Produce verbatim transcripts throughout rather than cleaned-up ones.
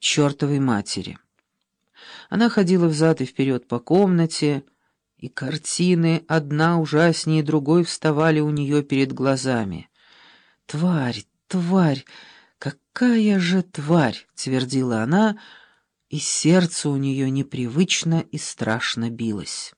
чертовой матери. Она ходила взад и вперед по комнате, и картины, одна ужаснее другой, вставали у нее перед глазами. «Тварь, тварь, какая же тварь!» — твердила она, и сердце у нее непривычно и страшно билось.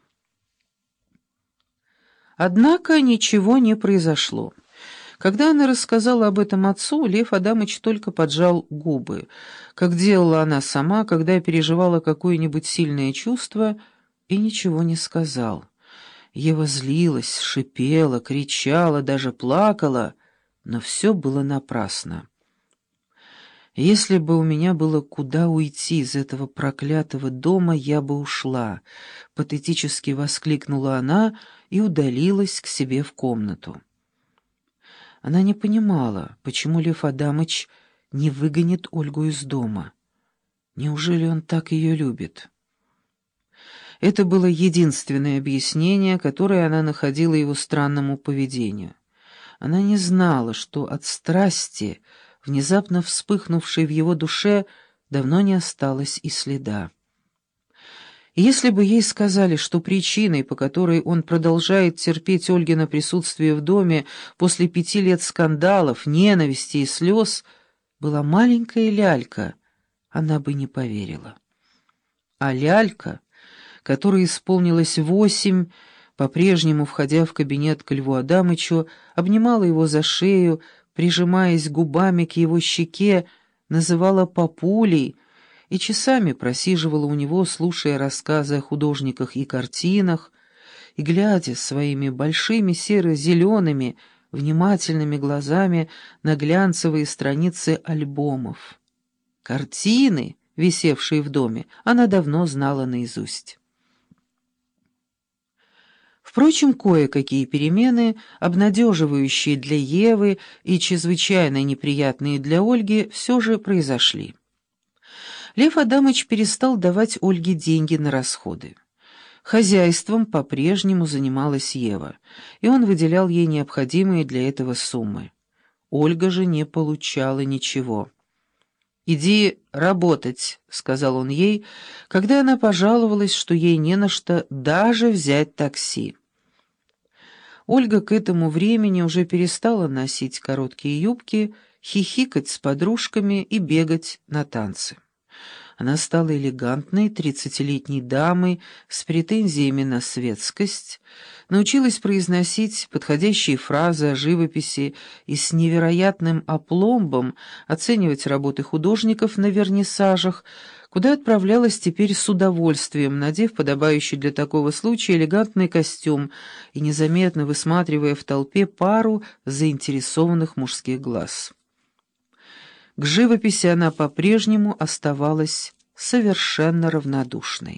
Однако ничего не произошло. Когда она рассказала об этом отцу, Лев Адамыч только поджал губы, как делала она сама, когда переживала какое-нибудь сильное чувство, и ничего не сказал. Ева злилась, шипела, кричала, даже плакала, но все было напрасно. «Если бы у меня было куда уйти из этого проклятого дома, я бы ушла», — патетически воскликнула она и удалилась к себе в комнату. Она не понимала, почему Лев Адамыч не выгонит Ольгу из дома. Неужели он так ее любит? Это было единственное объяснение, которое она находила его странному поведению. Она не знала, что от страсти, внезапно вспыхнувшей в его душе, давно не осталось и следа. И если бы ей сказали, что причиной, по которой он продолжает терпеть Ольгино присутствие в доме после пяти лет скандалов, ненависти и слез, была маленькая лялька, она бы не поверила. А лялька, которой исполнилось восемь, по-прежнему, входя в кабинет к Льву Адамычу, обнимала его за шею, прижимаясь губами к его щеке, называла папулей и часами просиживала у него, слушая рассказы о художниках и картинах, и глядя своими большими серо-зелеными, внимательными глазами на глянцевые страницы альбомов. Картины, висевшие в доме, она давно знала наизусть. Впрочем, кое-какие перемены, обнадеживающие для Евы и чрезвычайно неприятные для Ольги, все же произошли. Лев Адамыч перестал давать Ольге деньги на расходы. Хозяйством по-прежнему занималась Ева, и он выделял ей необходимые для этого суммы. Ольга же не получала ничего. «Иди работать», — сказал он ей, когда она пожаловалась, что ей не на что даже взять такси. Ольга к этому времени уже перестала носить короткие юбки, хихикать с подружками и бегать на танцы. Она стала элегантной тридцатилетней дамой с претензиями на светскость, научилась произносить подходящие фразы о живописи и с невероятным апломбом оценивать работы художников на вернисажах, куда отправлялась теперь с удовольствием, надев подобающий для такого случая элегантный костюм и незаметно высматривая в толпе пару заинтересованных мужских глаз. К живописи она по-прежнему оставалась совершенно равнодушной.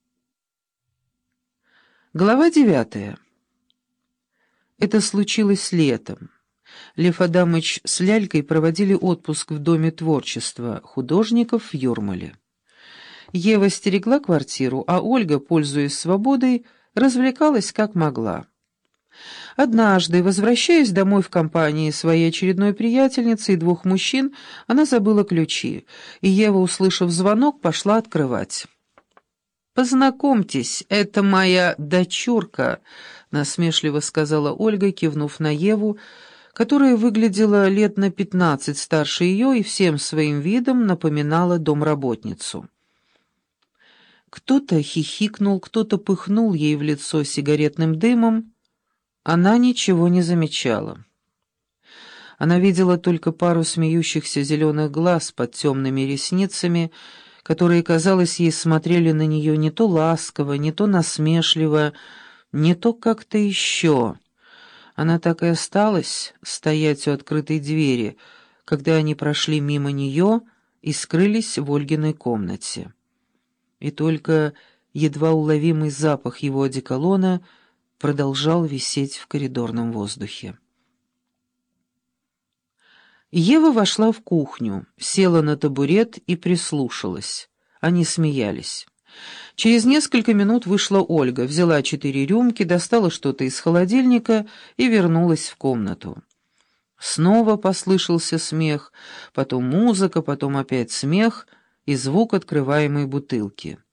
Глава девятая. Это случилось летом. Лев Адамыч с Лялькой проводили отпуск в Доме творчества художников в Юрмале. Ева стерегла квартиру, а Ольга, пользуясь свободой, развлекалась как могла. Однажды, возвращаясь домой в компании своей очередной приятельницы и двух мужчин, она забыла ключи, и Ева, услышав звонок, пошла открывать. «Познакомьтесь, это моя дочурка», — насмешливо сказала Ольга, кивнув на Еву, которая выглядела лет на пятнадцать старше ее и всем своим видом напоминала домработницу. Кто-то хихикнул, кто-то пыхнул ей в лицо сигаретным дымом. Она ничего не замечала. Она видела только пару смеющихся зеленых глаз под темными ресницами, которые, казалось, ей смотрели на нее не то ласково, не то насмешливо, не то как-то еще. Она так и осталась стоять у открытой двери, когда они прошли мимо нее и скрылись в Ольгиной комнате. И только едва уловимый запах его одеколона продолжал висеть в коридорном воздухе. Ева вошла в кухню, села на табурет и прислушалась. Они смеялись. Через несколько минут вышла Ольга, взяла четыре рюмки, достала что-то из холодильника и вернулась в комнату. Снова послышался смех, потом музыка, потом опять смех, и звук открываемой бутылки.